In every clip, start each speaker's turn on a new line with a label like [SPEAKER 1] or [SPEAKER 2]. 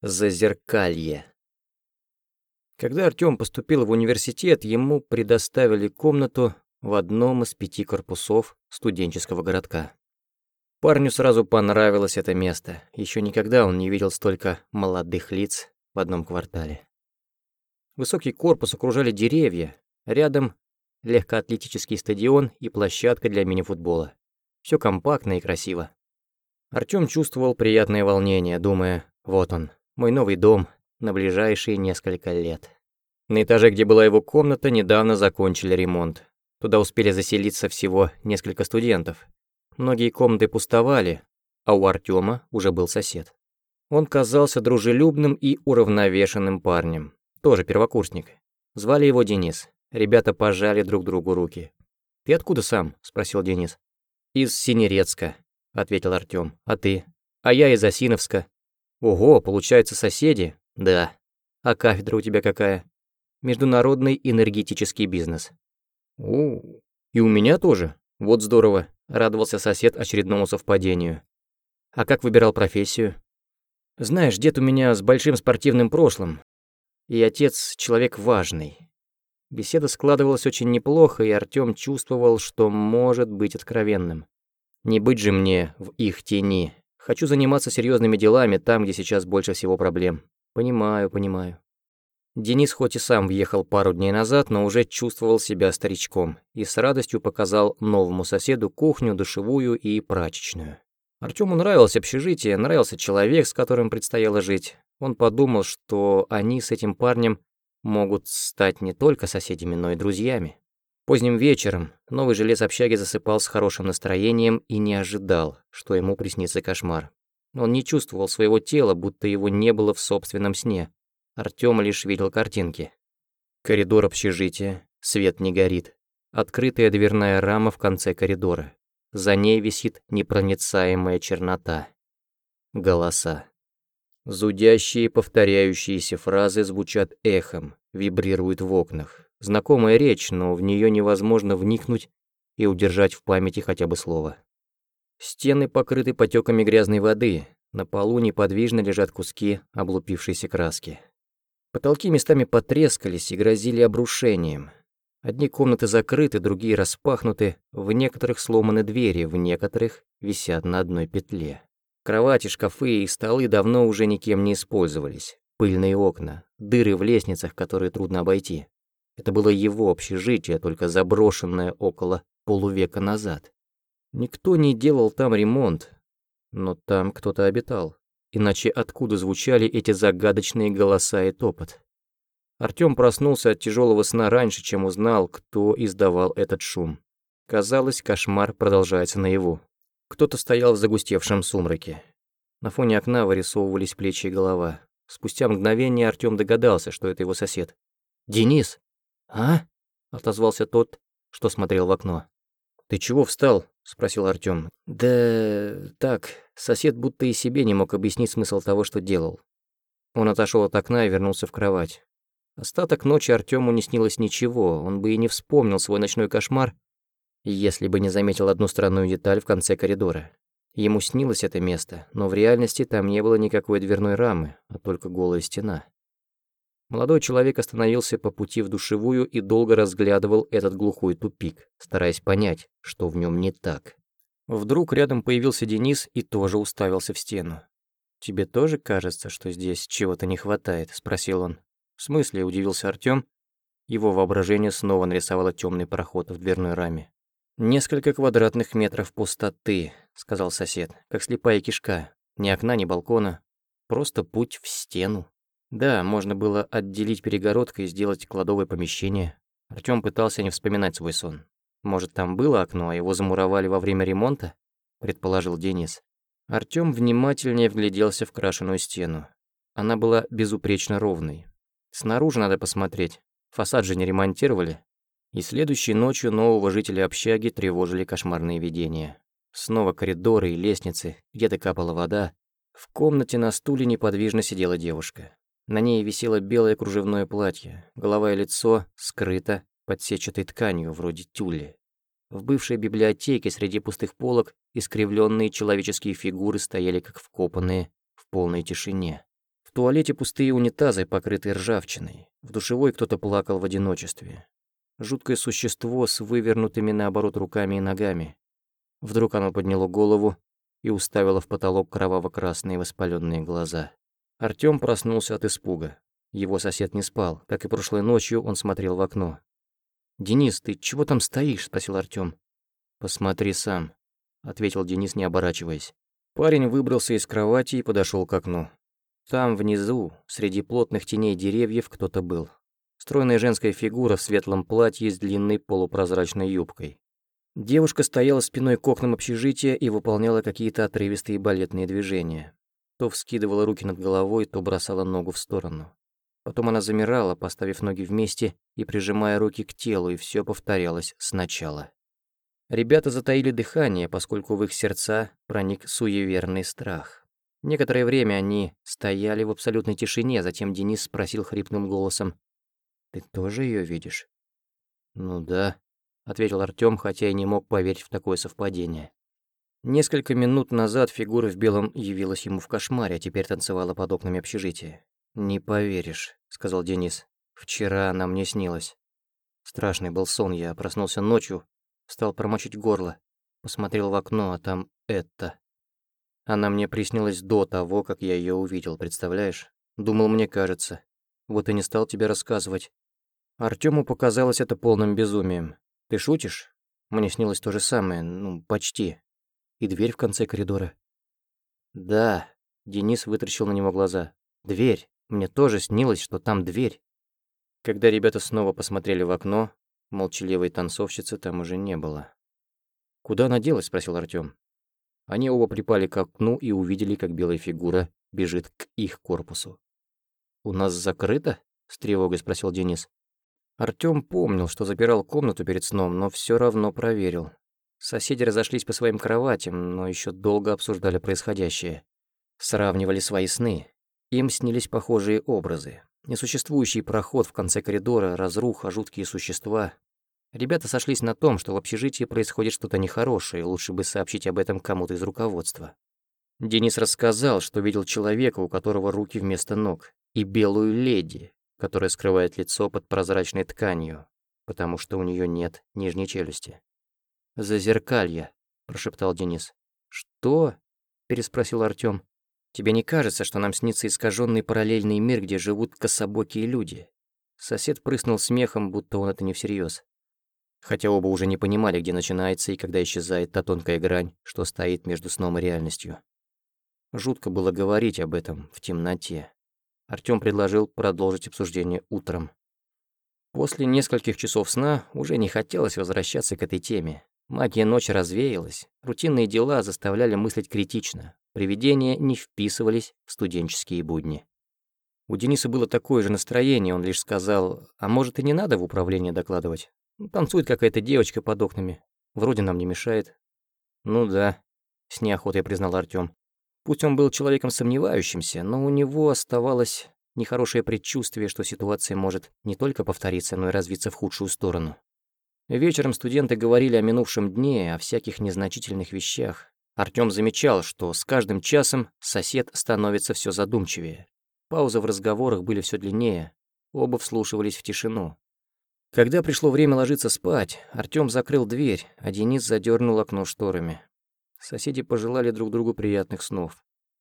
[SPEAKER 1] Зазеркалье. Когда Артём поступил в университет, ему предоставили комнату в одном из 5 корпусов студенческого городка. Парню сразу понравилось это место. Ещё никогда он не видел столько молодых лиц в одном квартале. Высокий корпус окружали деревья. Рядом легкоатлетический стадион и площадка для мини-футбола. Всё компактно и красиво. Артём чувствовал приятное волнение, думая: вот он, мой новый дом на ближайшие несколько лет. На этаже, где была его комната, недавно закончили ремонт. Туда успели заселиться всего несколько студентов. Многие комнаты пустовали, а у Артёма уже был сосед. Он казался дружелюбным и уравновешенным парнем, тоже первокурсник. Звали его Денис. Ребята пожали друг другу руки. «Ты откуда сам?» – спросил Денис. «Из Синерецка», – ответил Артём. «А ты?» «А я из Осиновска». «Ого, получается, соседи?» «Да». «А кафедра у тебя какая?» «Международный энергетический бизнес». «О, и у меня тоже? Вот здорово», — радовался сосед очередному совпадению. «А как выбирал профессию?» «Знаешь, дед у меня с большим спортивным прошлым, и отец человек важный». Беседа складывалась очень неплохо, и Артём чувствовал, что может быть откровенным. «Не быть же мне в их тени. Хочу заниматься серьезными делами там, где сейчас больше всего проблем». «Понимаю». Денис хоть и сам въехал пару дней назад, но уже чувствовал себя старичком и с радостью показал новому соседу кухню, душевую и прачечную. Артёму нравилось общежитие, нравился человек, с которым предстояло жить. Он подумал, что они с этим парнем могут стать не только соседями, но и друзьями. Поздним вечером новый жилец общаги засыпал с хорошим настроением и не ожидал, что ему приснится кошмар. Он не чувствовал своего тела, будто его не было в собственном сне. Артём лишь видел картинки. Коридор общежития, свет не горит. Открытая дверная рама в конце коридора. За ней висит непроницаемая чернота. Голоса. Зудящие повторяющиеся фразы звучат эхом, вибрируют в окнах. Знакомая речь, но в неё невозможно вникнуть и удержать в памяти хотя бы слово. Стены покрыты потёками грязной воды, на полу неподвижно лежат куски облупившейся краски. Потолки местами потрескались и грозили обрушением. Одни комнаты закрыты, другие распахнуты, в некоторых сломаны двери, в некоторых висят на одной петле. Кровати, шкафы и столы давно уже никем не использовались. Пыльные окна, дыры в лестницах, которые трудно обойти. Это было его общежитие, только заброшенное около полувека назад. Никто не делал там ремонт, но там кто-то обитал. Иначе откуда звучали эти загадочные голоса и топот? Артём проснулся от тяжелого сна раньше, чем узнал, кто издавал этот шум. Казалось, кошмар продолжается наяву. Кто-то стоял в загустевшем сумраке. На фоне окна вырисовывались плечи и голова. Спустя мгновение Артём догадался, что это его сосед. «Денис!» «А?» — отозвался тот, что смотрел в окно. «Ты чего встал?» — спросил Артём. «Да так, сосед будто и себе не мог объяснить смысл того, что делал». Он отошёл от окна и вернулся в кровать. Остаток ночи Артёму не снилось ничего, он бы и не вспомнил свой ночной кошмар, если бы не заметил одну странную деталь в конце коридора. Ему снилось это место, но в реальности там не было никакой дверной рамы, а только голая стена. Молодой человек остановился по пути в душевую и долго разглядывал этот глухой тупик, стараясь понять, что в нём не так. Вдруг рядом появился Денис и тоже уставился в стену. «Тебе тоже кажется, что здесь чего-то не хватает?» — спросил он. «В смысле?» — удивился Артём. Его воображение снова нарисовало тёмный проход в дверной раме. «Несколько квадратных метров пустоты», — сказал сосед, как слепая кишка. Ни окна, ни балкона. Просто путь в стену. Да, можно было отделить перегородкой и сделать кладовое помещение. Артём пытался не вспоминать свой сон. «Может, там было окно, а его замуровали во время ремонта?» — предположил Денис. Артём внимательнее вгляделся в крашеную стену. Она была безупречно ровной. Снаружи надо посмотреть. Фасад же не ремонтировали. И следующей ночью нового жителя общаги тревожили кошмарные видения. Снова коридоры и лестницы, где-то капала вода. В комнате на стуле неподвижно сидела девушка. На ней висело белое кружевное платье, голова и лицо скрыто под сетчатой тканью, вроде тюля. В бывшей библиотеке среди пустых полок искривленные человеческие фигуры стояли как вкопанные в полной тишине. В туалете пустые унитазы, покрытые ржавчиной. В душевой кто-то плакал в одиночестве. Жуткое существо с вывернутыми наоборот руками и ногами. Вдруг оно подняло голову и уставило в потолок кроваво-красные воспаленные глаза. Артём проснулся от испуга. Его сосед не спал. Как и прошлой ночью, он смотрел в окно. «Денис, ты чего там стоишь?» – спросил Артём. «Посмотри сам», – ответил Денис, не оборачиваясь. Парень выбрался из кровати и подошел к окну. Там, внизу, среди плотных теней деревьев, кто-то был. Стройная женская фигура в светлом платье с длинной полупрозрачной юбкой. Девушка стояла спиной к окнам общежития и выполняла какие-то отрывистые балетные движения. То вскидывала руки над головой, то бросала ногу в сторону. Потом она замирала, поставив ноги вместе и прижимая руки к телу, и все повторялось сначала. Ребята затаили дыхание, поскольку в их сердца проник суеверный страх. Некоторое время они стояли в абсолютной тишине, затем Денис спросил хриплым голосом: «Ты тоже ее видишь?» «Ну да», — ответил Артём, хотя и не мог поверить в такое совпадение. Несколько минут назад фигура в белом явилась ему в кошмаре, а теперь танцевала под окнами общежития. «Не поверишь», — сказал Денис. «Вчера она мне снилась. Страшный был сон, я проснулся ночью, стал промочить горло, посмотрел в окно, а там это. Она мне приснилась до того, как я ее увидел, представляешь? Думал, мне кажется. Вот и не стал тебе рассказывать». Артёму показалось это полным безумием. «Ты шутишь? Мне снилось то же самое, ну, почти. И дверь в конце коридора». «Да», — Денис вытаращил на него глаза. «Дверь. Мне тоже снилось, что там дверь». Когда ребята снова посмотрели в окно, молчаливой танцовщицы там уже не было. «Куда она делась?» — спросил Артём. Они оба припали к окну и увидели, как белая фигура бежит к их корпусу. «У нас закрыто?» — с тревогой спросил Денис. Артём помнил, что запирал комнату перед сном, но всё равно проверил. Соседи разошлись по своим кроватям, но ещё долго обсуждали происходящее. Сравнивали свои сны. Им снились похожие образы. Несуществующий проход в конце коридора, разруха, жуткие существа. Ребята сошлись на том, что в общежитии происходит что-то нехорошее, лучше бы сообщить об этом кому-то из руководства. Денис рассказал, что видел человека, у которого руки вместо ног, и белую леди, которая скрывает лицо под прозрачной тканью, потому что у неё нет нижней челюсти. «Зазеркалье», — прошептал Денис. «Что?» — переспросил Артём. «Тебе не кажется, что нам снится искажённый параллельный мир, где живут кособокие люди?» Сосед прыснул смехом, будто он это не всерьёз. Хотя оба уже не понимали, где начинается и когда исчезает та тонкая грань, что стоит между сном и реальностью. Жутко было говорить об этом в темноте. Артём предложил продолжить обсуждение утром. После нескольких часов сна уже не хотелось возвращаться к этой теме. Магия ночи развеялась, рутинные дела заставляли мыслить критично, привидения не вписывались в студенческие будни. У Дениса было такое же настроение, он лишь сказал: «А может, и не надо в управление докладывать? Танцует какая-то девочка под окнами, вроде нам не мешает». «Ну да», — с неохотой признал Артём. Пусть он был человеком сомневающимся, но у него оставалось нехорошее предчувствие, что ситуация может не только повториться, но и развиться в худшую сторону. Вечером студенты говорили о минувшем дне, о всяких незначительных вещах. Артём замечал, что с каждым часом сосед становится всё задумчивее. Паузы в разговорах были всё длиннее, оба вслушивались в тишину. Когда пришло время ложиться спать, Артём закрыл дверь, а Денис задёрнул окно шторами. Соседи пожелали друг другу приятных снов.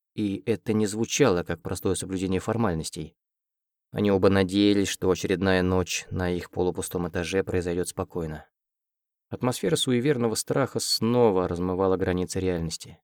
[SPEAKER 1] И это не звучало как простое соблюдение формальностей. Они оба надеялись, что очередная ночь на их полупустом этаже произойдет спокойно. Атмосфера суеверного страха снова размывала границы реальности.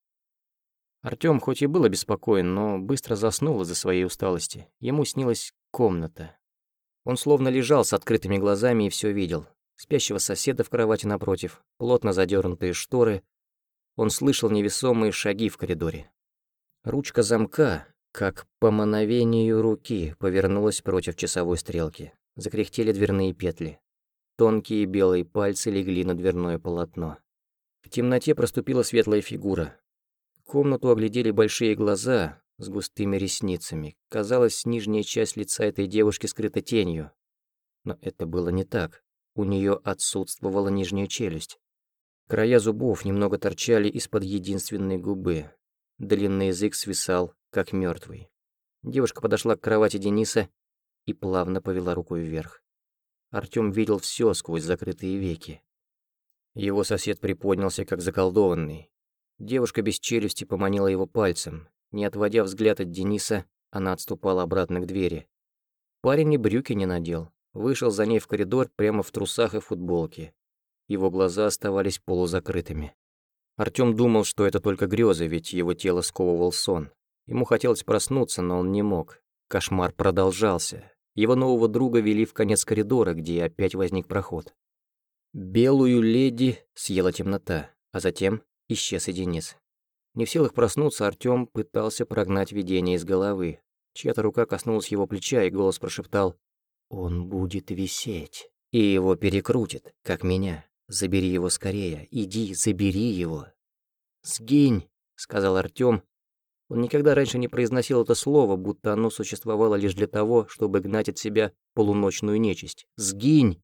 [SPEAKER 1] Артём хоть и был обеспокоен, но быстро заснул из-за своей усталости. Ему снилась комната. Он словно лежал с открытыми глазами и все видел. Спящего соседа в кровати напротив, плотно задернутые шторы. Он слышал невесомые шаги в коридоре. Ручка замка, как по мановению руки, повернулась против часовой стрелки. Закряхтели дверные петли. Тонкие белые пальцы легли на дверное полотно. В темноте проступила светлая фигура. Комнату оглядели большие глаза с густыми ресницами. Казалось, нижняя часть лица этой девушки скрыта тенью. Но это было не так. У нее отсутствовала нижняя челюсть. Края зубов немного торчали из-под единственной губы. Длинный язык свисал, как мертвый. Девушка подошла к кровати Дениса и плавно повела рукой вверх. Артём видел всё сквозь закрытые веки. Его сосед приподнялся, как заколдованный. Девушка без челюсти поманила его пальцем. Не отводя взгляд от Дениса, она отступала обратно к двери. Парень и брюки не надел. Вышел за ней в коридор прямо в трусах и футболке. Его глаза оставались полузакрытыми. Артём думал, что это только грезы, ведь его тело сковывал сон. Ему хотелось проснуться, но он не мог. Кошмар продолжался. Его нового друга вели в конец коридора, где опять возник проход. Белую леди съела темнота, а затем исчез и Денис. Не в силах проснуться, Артём пытался прогнать видение из головы. Чья-то рука коснулась его плеча, и голос прошептал: «Он будет висеть, и его перекрутит, как меня. Забери его скорее, иди, забери его». «Сгинь», — сказал Артём. Он никогда раньше не произносил это слово, будто оно существовало лишь для того, чтобы гнать от себя полуночную нечисть. «Сгинь!»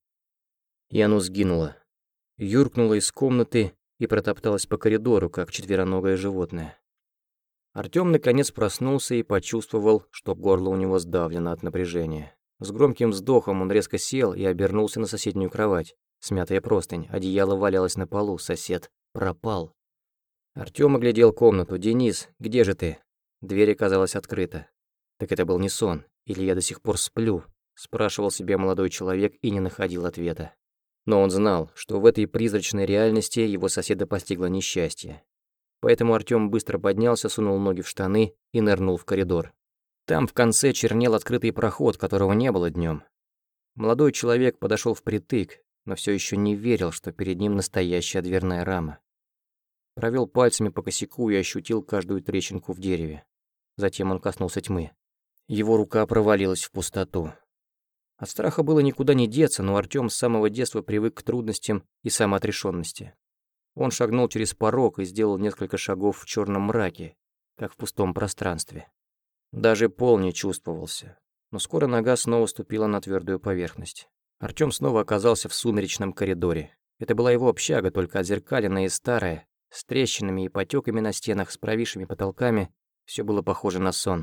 [SPEAKER 1] И оно сгинуло. Юркнуло из комнаты и протопталось по коридору, как четвероногое животное. Артём наконец проснулся и почувствовал, что горло у него сдавлено от напряжения. С громким вздохом он резко сел и обернулся на соседнюю кровать. Смятая простынь, одеяло валялось на полу, сосед пропал. Артём оглядел комнату. «Денис, где же ты?» Дверь оказалась открыта. Так это был не сон, или я до сих пор сплю? Спрашивал себя молодой человек и не находил ответа. Но он знал, что в этой призрачной реальности его соседа постигло несчастье. Поэтому Артём быстро поднялся, сунул ноги в штаны и нырнул в коридор. Там в конце чернел открытый проход, которого не было днём. Молодой человек подошёл впритык, но всё ещё не верил, что перед ним настоящая дверная рама. Провёл пальцами по косяку и ощутил каждую трещинку в дереве. Затем он коснулся тьмы. Его рука провалилась в пустоту. От страха было никуда не деться, но Артём с самого детства привык к трудностям и самоотрешённости. Он шагнул через порог и сделал несколько шагов в чёрном мраке, как в пустом пространстве. Даже пол не чувствовался, но скоро нога снова ступила на твёрдую поверхность. Артём снова оказался в сумеречном коридоре. Это была его общага, только отзеркаленная и старая, с трещинами и потёками на стенах, с провисшими потолками. Всё было похоже на сон.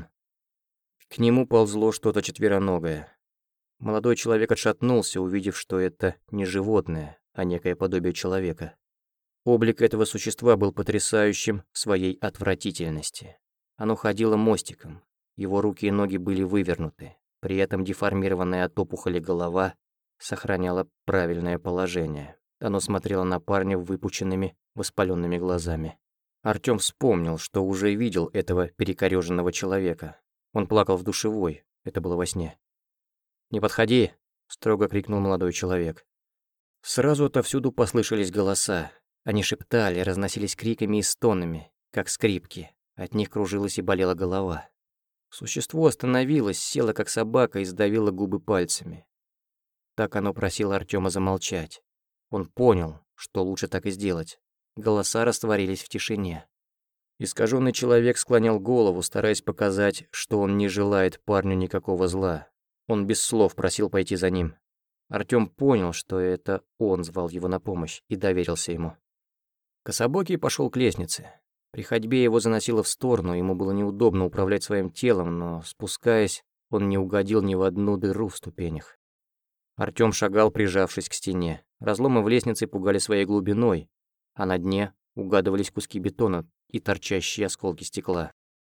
[SPEAKER 1] К нему ползло что-то четвероногое. Молодой человек отшатнулся, увидев, что это не животное, а некое подобие человека. Облик этого существа был потрясающим в своей отвратительности. Оно ходило мостиком, его руки и ноги были вывернуты, при этом деформированная от опухоли голова сохраняла правильное положение. Оно смотрело на парня выпученными, воспалёнными глазами. Артём вспомнил, что уже видел этого перекорёженного человека. Он плакал в душевой, это было во сне. «Не подходи!» — строго крикнул молодой человек. Сразу отовсюду послышались голоса. Они шептали, разносились криками и стонами, как скрипки. От них кружилась и болела голова. Существо остановилось, село как собака и сдавило губы пальцами. Так оно просило Артёма замолчать. Он понял, что лучше так и сделать. Голоса растворились в тишине. Искаженный человек склонял голову, стараясь показать, что он не желает парню никакого зла. Он без слов просил пойти за ним. Артём понял, что это он звал его на помощь, и доверился ему. Кособокий пошёл к лестнице. При ходьбе его заносило в сторону, ему было неудобно управлять своим телом, но, спускаясь, он не угодил ни в одну дыру в ступенях. Артём шагал, прижавшись к стене. Разломы в лестнице пугали своей глубиной, а на дне угадывались куски бетона и торчащие осколки стекла.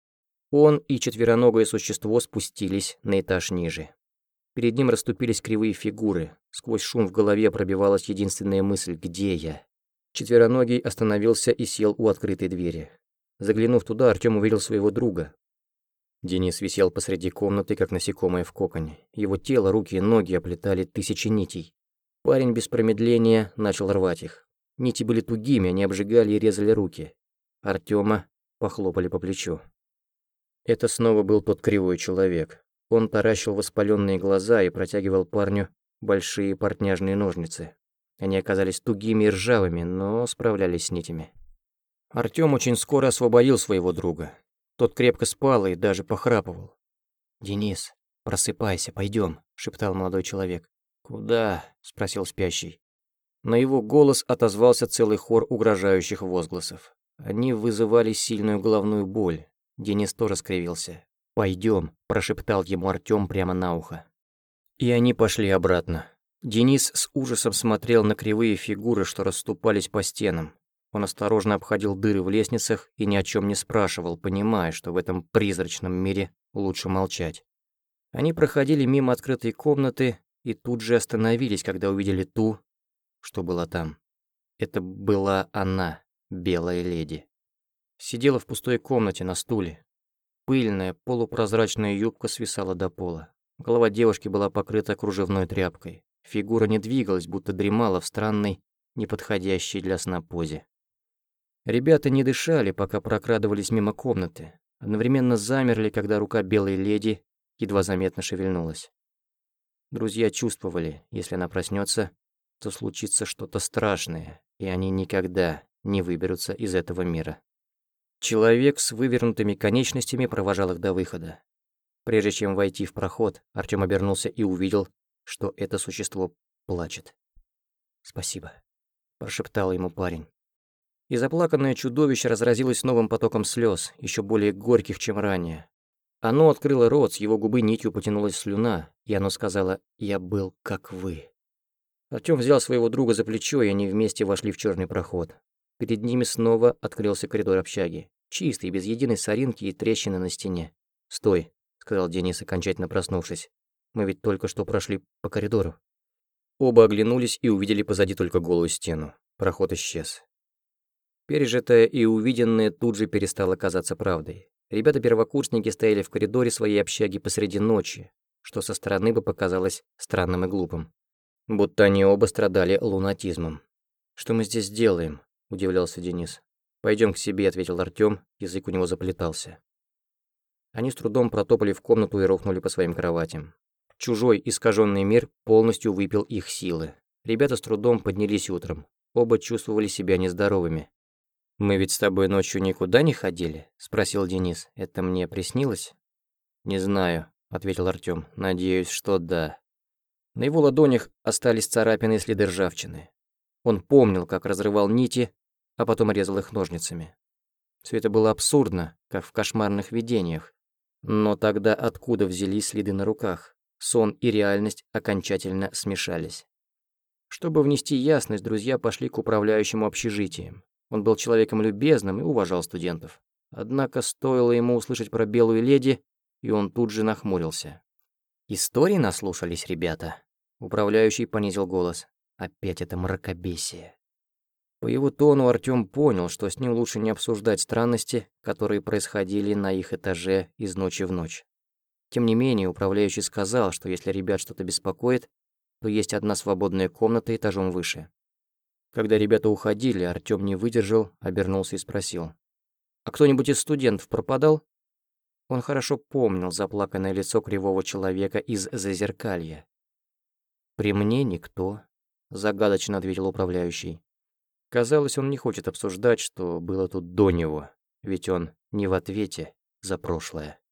[SPEAKER 1] Он и четвероногое существо спустились на этаж ниже. Перед ним расступились кривые фигуры. Сквозь шум в голове пробивалась единственная мысль: «Где я?». Четвероногий остановился и сел у открытой двери. Заглянув туда, Артём увидел своего друга. Денис висел посреди комнаты, как насекомое в коконе. Его тело, руки и ноги оплетали тысячи нитей. Парень без промедления начал рвать их. Нити были тугими, они обжигали и резали руки. Артёма похлопали по плечу. Это снова был тот кривой человек. Он таращил воспалённые глаза и протягивал парню большие портняжные ножницы. Они оказались тугими и ржавыми, но справлялись с нитями. Артём очень скоро освободил своего друга. Тот крепко спал и даже похрапывал. «Денис, просыпайся, пойдём», — шептал молодой человек. «Куда?» — спросил спящий. На его голос отозвался целый хор угрожающих возгласов. Они вызывали сильную головную боль. Денис тоже скривился. «Пойдем», – прошептал ему Артём прямо на ухо. И они пошли обратно. Денис с ужасом смотрел на кривые фигуры, что расступались по стенам. Он осторожно обходил дыры в лестницах и ни о чем не спрашивал, понимая, что в этом призрачном мире лучше молчать. Они проходили мимо открытой комнаты и тут же остановились, когда увидели ту, что была там. Это была она, белая леди. Сидела в пустой комнате на стуле. Пыльная, полупрозрачная юбка свисала до пола. Голова девушки была покрыта кружевной тряпкой. Фигура не двигалась, будто дремала в странной, неподходящей для сна позе. Ребята не дышали, пока прокрадывались мимо комнаты. Одновременно замерли, когда рука белой леди едва заметно шевельнулась. Друзья чувствовали, если она проснется, то случится что-то страшное, и они никогда не выберутся из этого мира. Человек с вывернутыми конечностями провожал их до выхода. Прежде чем войти в проход, Артём обернулся и увидел, что это существо плачет. «Спасибо», – прошептал ему парень. И заплаканное чудовище разразилось новым потоком слез, еще более горьких, чем ранее. Оно открыло рот, с его губы нитью потянулась слюна, и оно сказала: «Я был как вы». Артём взял своего друга за плечо, и они вместе вошли в черный проход. Перед ними снова открылся коридор общаги, чистый, без единой соринки и трещины на стене. «Стой», — сказал Денис, окончательно проснувшись. «Мы ведь только что прошли по коридору». Оба оглянулись и увидели позади только голую стену. Проход исчез. Пережитое и увиденное тут же перестало казаться правдой. Ребята-первокурсники стояли в коридоре своей общаги посреди ночи, что со стороны бы показалось странным и глупым. Будто они оба страдали лунатизмом. «Что мы здесь делаем?» – удивлялся Денис. «Пойдем к себе», – ответил Артём, язык у него заплетался. Они с трудом протопали в комнату и рухнули по своим кроватям. Чужой, искаженный мир полностью выпил их силы. Ребята с трудом поднялись утром. Оба чувствовали себя нездоровыми. «Мы ведь с тобой ночью никуда не ходили?» – спросил Денис. «Это мне приснилось?» «Не знаю», – ответил Артём. «Надеюсь, что да». На его ладонях остались царапины и следы ржавчины. Он помнил, как разрывал нити, а потом резал их ножницами. Все это было абсурдно, как в кошмарных видениях. Но тогда откуда взялись следы на руках? Сон и реальность окончательно смешались. Чтобы внести ясность, друзья пошли к управляющему общежитием. Он был человеком любезным и уважал студентов. Однако стоило ему услышать про белую леди, и он тут же нахмурился. «Истории наслушались ребята?» Управляющий понизил голос. «Опять это мракобесие». По его тону Артём понял, что с ним лучше не обсуждать странности, которые происходили на их этаже из ночи в ночь. Тем не менее, управляющий сказал, что если ребят что-то беспокоит, то есть одна свободная комната этажом выше. Когда ребята уходили, Артём не выдержал, обернулся и спросил: «А кто-нибудь из студентов пропадал?» Он хорошо помнил заплаканное лицо кривого человека из Зазеркалья. «При мне никто», — загадочно ответил управляющий. Казалось, он не хочет обсуждать, что было тут до него, ведь он не в ответе за прошлое.